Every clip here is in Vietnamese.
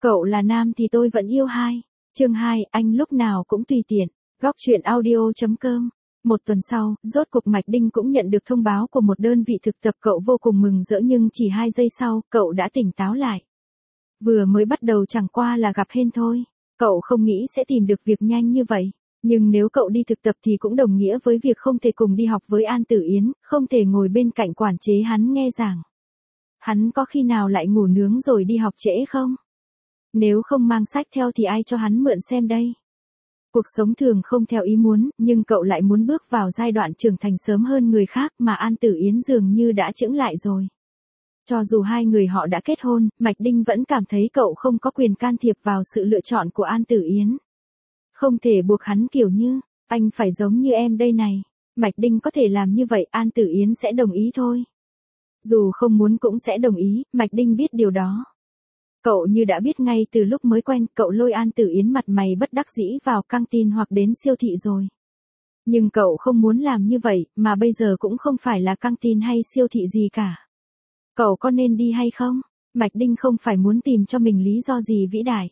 Cậu là nam thì tôi vẫn yêu hai. Chương 2, anh lúc nào cũng tùy tiện. Góc truyện audio.com. Một tuần sau, rốt cuộc Mạch Đinh cũng nhận được thông báo của một đơn vị thực tập. Cậu vô cùng mừng rỡ nhưng chỉ 2 giây sau, cậu đã tỉnh táo lại. Vừa mới bắt đầu chẳng qua là gặp hên thôi. Cậu không nghĩ sẽ tìm được việc nhanh như vậy. Nhưng nếu cậu đi thực tập thì cũng đồng nghĩa với việc không thể cùng đi học với An Tử Yến, không thể ngồi bên cạnh quản chế hắn nghe giảng. Hắn có khi nào lại ngủ nướng rồi đi học trễ không? Nếu không mang sách theo thì ai cho hắn mượn xem đây? Cuộc sống thường không theo ý muốn, nhưng cậu lại muốn bước vào giai đoạn trưởng thành sớm hơn người khác mà An Tử Yến dường như đã chững lại rồi. Cho dù hai người họ đã kết hôn, Mạch Đinh vẫn cảm thấy cậu không có quyền can thiệp vào sự lựa chọn của An Tử Yến. Không thể buộc hắn kiểu như, anh phải giống như em đây này. Mạch Đinh có thể làm như vậy, An Tử Yến sẽ đồng ý thôi. Dù không muốn cũng sẽ đồng ý, Mạch Đinh biết điều đó. Cậu như đã biết ngay từ lúc mới quen, cậu lôi An Tử Yến mặt mày bất đắc dĩ vào căng tin hoặc đến siêu thị rồi. Nhưng cậu không muốn làm như vậy, mà bây giờ cũng không phải là căng tin hay siêu thị gì cả. Cậu có nên đi hay không? Mạch Đinh không phải muốn tìm cho mình lý do gì vĩ đại.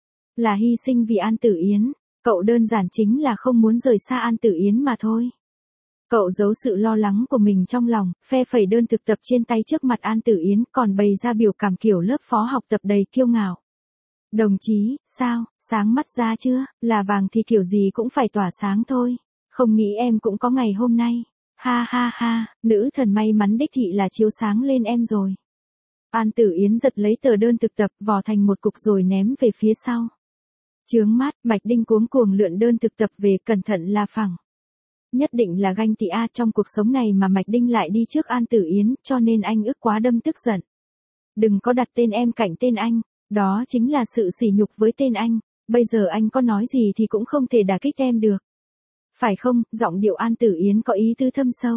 Là hy sinh vì An Tử Yến, cậu đơn giản chính là không muốn rời xa An Tử Yến mà thôi. Cậu giấu sự lo lắng của mình trong lòng, phe phẩy đơn thực tập trên tay trước mặt An Tử Yến, còn bày ra biểu cảm kiểu lớp phó học tập đầy kiêu ngạo. Đồng chí, sao, sáng mắt ra chưa, là vàng thì kiểu gì cũng phải tỏa sáng thôi. Không nghĩ em cũng có ngày hôm nay. Ha ha ha, nữ thần may mắn đích thị là chiếu sáng lên em rồi. An Tử Yến giật lấy tờ đơn thực tập, vò thành một cục rồi ném về phía sau. Chướng mắt, Mạch Đinh cuống cuồng lượn đơn thực tập về, cẩn thận là phẳng. Nhất định là ganh tị trong cuộc sống này mà Mạch Đinh lại đi trước An Tử Yến, cho nên anh ức quá đâm tức giận. Đừng có đặt tên em cạnh tên anh, đó chính là sự sỉ nhục với tên anh, bây giờ anh có nói gì thì cũng không thể đả kích em được. Phải không? Giọng điệu An Tử Yến có ý tứ thâm sâu.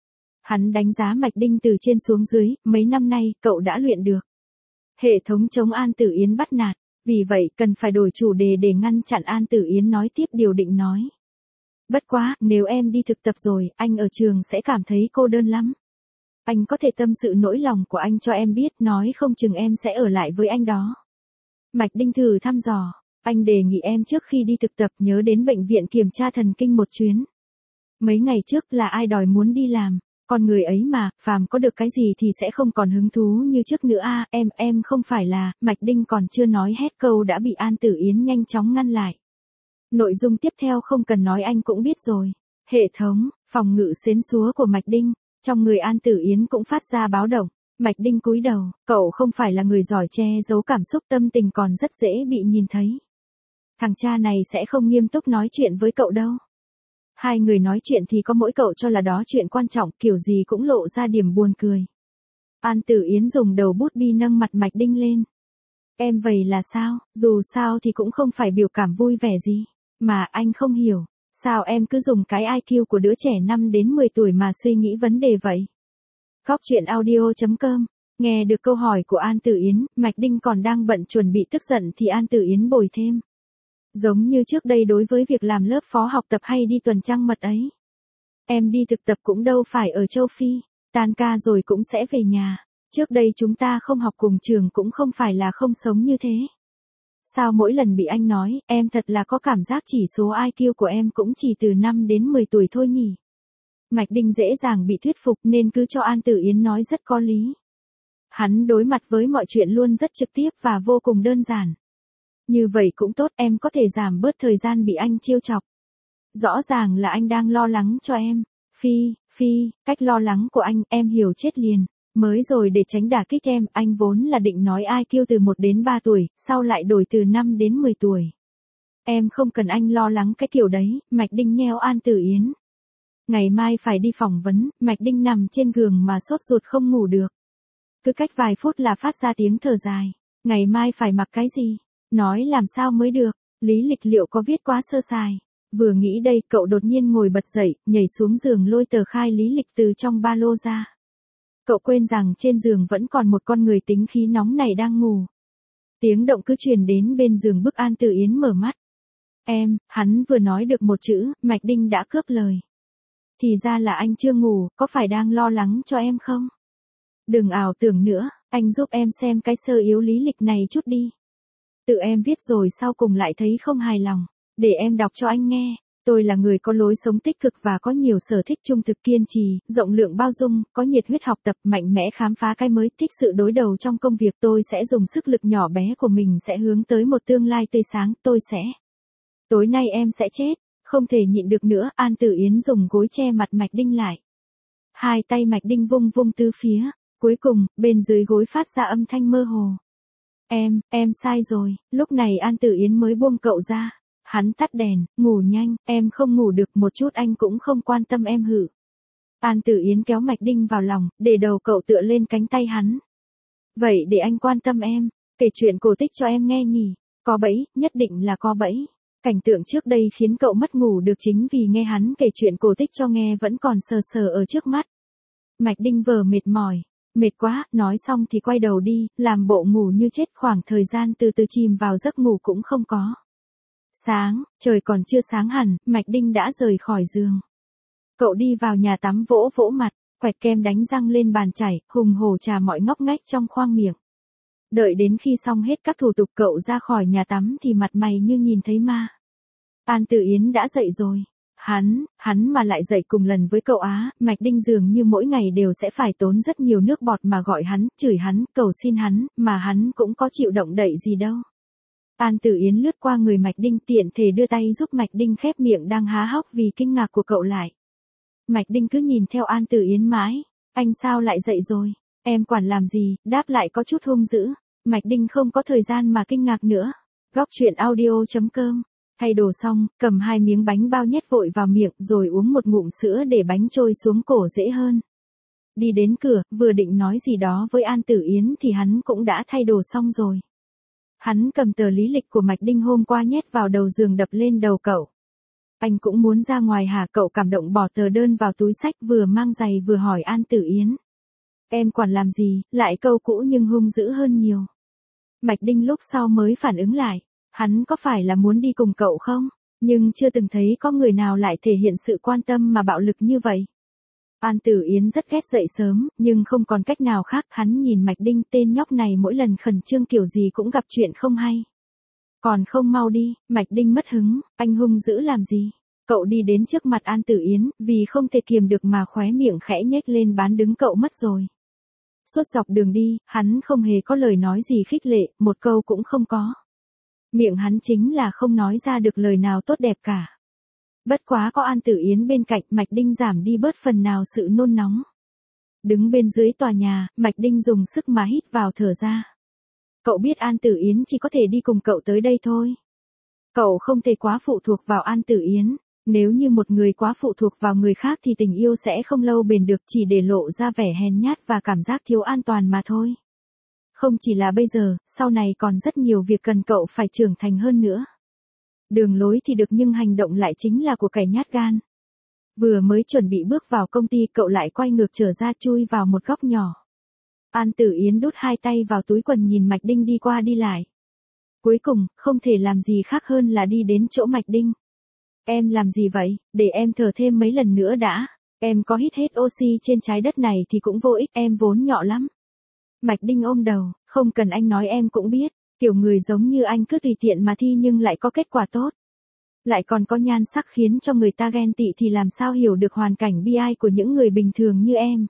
Hắn đánh giá Mạch Đinh từ trên xuống dưới, mấy năm nay, cậu đã luyện được. Hệ thống chống An Tử Yến bắt nạt, vì vậy cần phải đổi chủ đề để ngăn chặn An Tử Yến nói tiếp điều định nói. Bất quá, nếu em đi thực tập rồi, anh ở trường sẽ cảm thấy cô đơn lắm. Anh có thể tâm sự nỗi lòng của anh cho em biết, nói không chừng em sẽ ở lại với anh đó. Mạch Đinh thử thăm dò, anh đề nghị em trước khi đi thực tập nhớ đến bệnh viện kiểm tra thần kinh một chuyến. Mấy ngày trước là ai đòi muốn đi làm, con người ấy mà, phàm có được cái gì thì sẽ không còn hứng thú như trước nữa em không phải là, Mạch Đinh còn chưa nói hết câu đã bị An Tử Yến nhanh chóng ngăn lại. Nội dung tiếp theo không cần nói anh cũng biết rồi. Hệ thống, phòng ngự xến xúa của Mạch Đinh, trong người An Tử Yến cũng phát ra báo động. Mạch Đinh cúi đầu, cậu không phải là người giỏi che giấu cảm xúc, tâm tình còn rất dễ bị nhìn thấy. Thằng cha này sẽ không nghiêm túc nói chuyện với cậu đâu. Hai người nói chuyện thì có mỗi cậu cho là đó chuyện quan trọng, kiểu gì cũng lộ ra điểm buồn cười. An Tử Yến dùng đầu bút bi nâng mặt Mạch Đinh lên. Em vậy là sao, dù sao thì cũng không phải biểu cảm vui vẻ gì. Mà anh không hiểu, sao em cứ dùng cái IQ của đứa trẻ 5 đến 10 tuổi mà suy nghĩ vấn đề vậy? Góc truyện audio.com. Nghe được câu hỏi của An Tử Yến, Mạch Đinh còn đang bận chuẩn bị tức giận thì An Tử Yến bồi thêm. Giống như trước đây đối với việc làm lớp phó học tập hay đi tuần trăng mật ấy. Em đi thực tập cũng đâu phải ở châu Phi, tan ca rồi cũng sẽ về nhà. Trước đây chúng ta không học cùng trường cũng không phải là không sống như thế. Sao mỗi lần bị anh nói, em thật là có cảm giác chỉ số IQ của em cũng chỉ từ 5 đến 10 tuổi thôi nhỉ? Mạch Đinh dễ dàng bị thuyết phục nên cứ cho An Tử Yến nói rất có lý. Hắn đối mặt với mọi chuyện luôn rất trực tiếp và vô cùng đơn giản. Như vậy cũng tốt, em có thể giảm bớt thời gian bị anh trêu chọc. Rõ ràng là anh đang lo lắng cho em. Phi, cách lo lắng của anh, em hiểu chết liền. Mới rồi để tránh đả kích em, anh vốn là định nói IQ từ 1 đến 3 tuổi, sau lại đổi từ 5 đến 10 tuổi. Em không cần anh lo lắng cái kiểu đấy, Mạch Đinh nheo An Tử Yến. Ngày mai phải đi phỏng vấn, Mạch Đinh nằm trên giường mà sốt ruột không ngủ được. Cứ cách vài phút là phát ra tiếng thở dài. Ngày mai phải mặc cái gì? Nói làm sao mới được? Lý lịch liệu có viết quá sơ sài? Vừa nghĩ đây, cậu đột nhiên ngồi bật dậy, nhảy xuống giường lôi tờ khai lý lịch từ trong ba lô ra. Cậu quên rằng trên giường vẫn còn một con người tính khí nóng này đang ngủ. Tiếng động cứ truyền đến bên giường, bức An Tử Yến mở mắt. Hắn vừa nói được một chữ, Mạch Đinh đã cướp lời. Thì ra là anh chưa ngủ, có phải đang lo lắng cho em không? Đừng ảo tưởng nữa, anh giúp em xem cái sơ yếu lý lịch này chút đi. Tự em viết rồi sau cùng lại thấy không hài lòng. Để em đọc cho anh nghe. Tôi là người có lối sống tích cực và có nhiều sở thích trung thực kiên trì, rộng lượng bao dung, có nhiệt huyết học tập, mạnh mẽ khám phá cái mới, thích sự đối đầu trong công việc. Tôi sẽ dùng sức lực nhỏ bé của mình sẽ hướng tới một tương lai tươi sáng. Tôi sẽ. Tối nay em sẽ chết. Không thể nhịn được nữa, An Tử Yến dùng gối che mặt Mạch Đinh lại. Hai tay Mạch Đinh vung vung tứ phía. Cuối cùng, bên dưới gối phát ra âm thanh mơ hồ. Em sai rồi. Lúc này An Tử Yến mới buông cậu ra. Hắn tắt đèn, ngủ nhanh, em không ngủ được một chút anh cũng không quan tâm em hử. An Tử Yến kéo Mạch Đinh vào lòng, để đầu cậu tựa lên cánh tay hắn. Vậy để anh quan tâm em, kể chuyện cổ tích cho em nghe nhỉ. Có bẫy, nhất định là có bẫy. Cảnh tượng trước đây khiến cậu mất ngủ được chính vì nghe hắn kể chuyện cổ tích cho nghe vẫn còn sờ sờ ở trước mắt. Mạch Đinh vờ mệt mỏi. Mệt quá, nói xong thì quay đầu đi, làm bộ ngủ như chết, khoảng thời gian từ từ chìm vào giấc ngủ cũng không có. Sáng, trời còn chưa sáng hẳn, Mạch Đinh đã rời khỏi giường. Cậu đi vào nhà tắm vỗ vỗ mặt, quẹt kem đánh răng lên bàn chải, hùng hổ trà mọi ngóc ngách trong khoang miệng. Đợi đến khi xong hết các thủ tục cậu ra khỏi nhà tắm thì mặt mày như nhìn thấy ma. An Tử Yến đã dậy rồi. Hắn mà lại dậy cùng lần với cậu á, Mạch Đinh dường như mỗi ngày đều sẽ phải tốn rất nhiều nước bọt mà gọi hắn, chửi hắn, cầu xin hắn, mà hắn cũng có chịu động đậy gì đâu. An Tử Yến lướt qua người Mạch Đinh tiện thể đưa tay giúp Mạch Đinh khép miệng đang há hốc vì kinh ngạc của cậu lại. Mạch Đinh cứ nhìn theo An Tử Yến mãi, anh sao lại dậy rồi, em quản làm gì, đáp lại có chút hung dữ. Mạch Đinh không có thời gian mà kinh ngạc nữa. Góc truyện audio.com. Thay đồ xong, cầm 2 miếng bánh bao nhét vội vào miệng rồi uống một ngụm sữa để bánh trôi xuống cổ dễ hơn. Đi đến cửa, vừa định nói gì đó với An Tử Yến thì hắn cũng đã thay đồ xong rồi. Hắn cầm tờ lý lịch của Mạch Đinh hôm qua nhét vào đầu giường đập lên đầu cậu. Anh cũng muốn ra ngoài hả? Cậu cảm động bỏ tờ đơn vào túi xách vừa mang giày vừa hỏi An Tử Yến. Em quản làm gì, lại câu cũ nhưng hung dữ hơn nhiều. Mạch Đinh lúc sau mới phản ứng lại, hắn có phải là muốn đi cùng cậu không? Nhưng chưa từng thấy có người nào lại thể hiện sự quan tâm mà bạo lực như vậy. An Tử Yến rất ghét dậy sớm, nhưng không còn cách nào khác, hắn nhìn Mạch Đinh, tên nhóc này mỗi lần khẩn trương kiểu gì cũng gặp chuyện không hay. Còn không mau đi, Mạch Đinh mất hứng, anh hung dữ làm gì? Cậu đi đến trước mặt An Tử Yến, vì không thể kiềm được mà khóe miệng khẽ nhếch lên, bán đứng cậu mất rồi. Suốt dọc đường đi, hắn không hề có lời nói gì khích lệ, một câu cũng không có. Miệng hắn chính là không nói ra được lời nào tốt đẹp cả. Bất quá có An Tử Yến bên cạnh, Mạch Đinh giảm đi bớt phần nào sự nôn nóng. Đứng bên dưới tòa nhà, Mạch Đinh dùng sức mà hít vào thở ra. Cậu biết An Tử Yến chỉ có thể đi cùng cậu tới đây thôi. Cậu không thể quá phụ thuộc vào An Tử Yến. Nếu như một người quá phụ thuộc vào người khác thì tình yêu sẽ không lâu bền được, chỉ để lộ ra vẻ hèn nhát và cảm giác thiếu an toàn mà thôi. Không chỉ là bây giờ, sau này còn rất nhiều việc cần cậu phải trưởng thành hơn nữa. Đường lối thì được nhưng hành động lại chính là của kẻ nhát gan. Vừa mới chuẩn bị bước vào công ty cậu lại quay ngược trở ra chui vào một góc nhỏ. An Tử Yến đút 2 tay vào túi quần nhìn Mạch Đinh đi qua đi lại. Cuối cùng, không thể làm gì khác hơn là đi đến chỗ Mạch Đinh. Em làm gì vậy, để em thở thêm mấy lần nữa đã. Em có hít hết oxy trên trái đất này thì cũng vô ích, em vốn nhỏ lắm. Mạch Đinh ôm đầu, không cần anh nói em cũng biết. Kiểu người giống như anh cứ tùy tiện mà thi nhưng lại có kết quả tốt. Lại còn có nhan sắc khiến cho người ta ghen tị thì làm sao hiểu được hoàn cảnh bi ai của những người bình thường như em.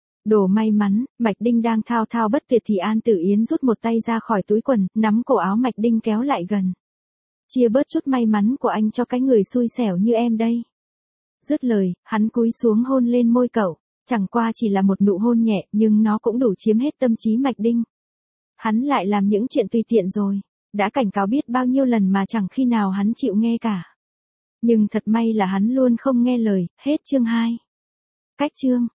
Đồ may mắn, Mạch Đinh đang thao thao bất tuyệt thì An Tử Yến rút một tay ra khỏi túi quần, nắm cổ áo Mạch Đinh kéo lại gần. Chia bớt chút may mắn của anh cho cái người xui xẻo như em đây. Dứt lời, hắn cúi xuống hôn lên môi cậu. Chẳng qua chỉ là một nụ hôn nhẹ nhưng nó cũng đủ chiếm hết tâm trí Mạch Đinh. Hắn lại làm những chuyện tùy tiện rồi. Đã cảnh cáo biết bao nhiêu lần mà chẳng khi nào hắn chịu nghe cả. Nhưng thật may là hắn luôn không nghe lời. Hết chương 2. Cách chương.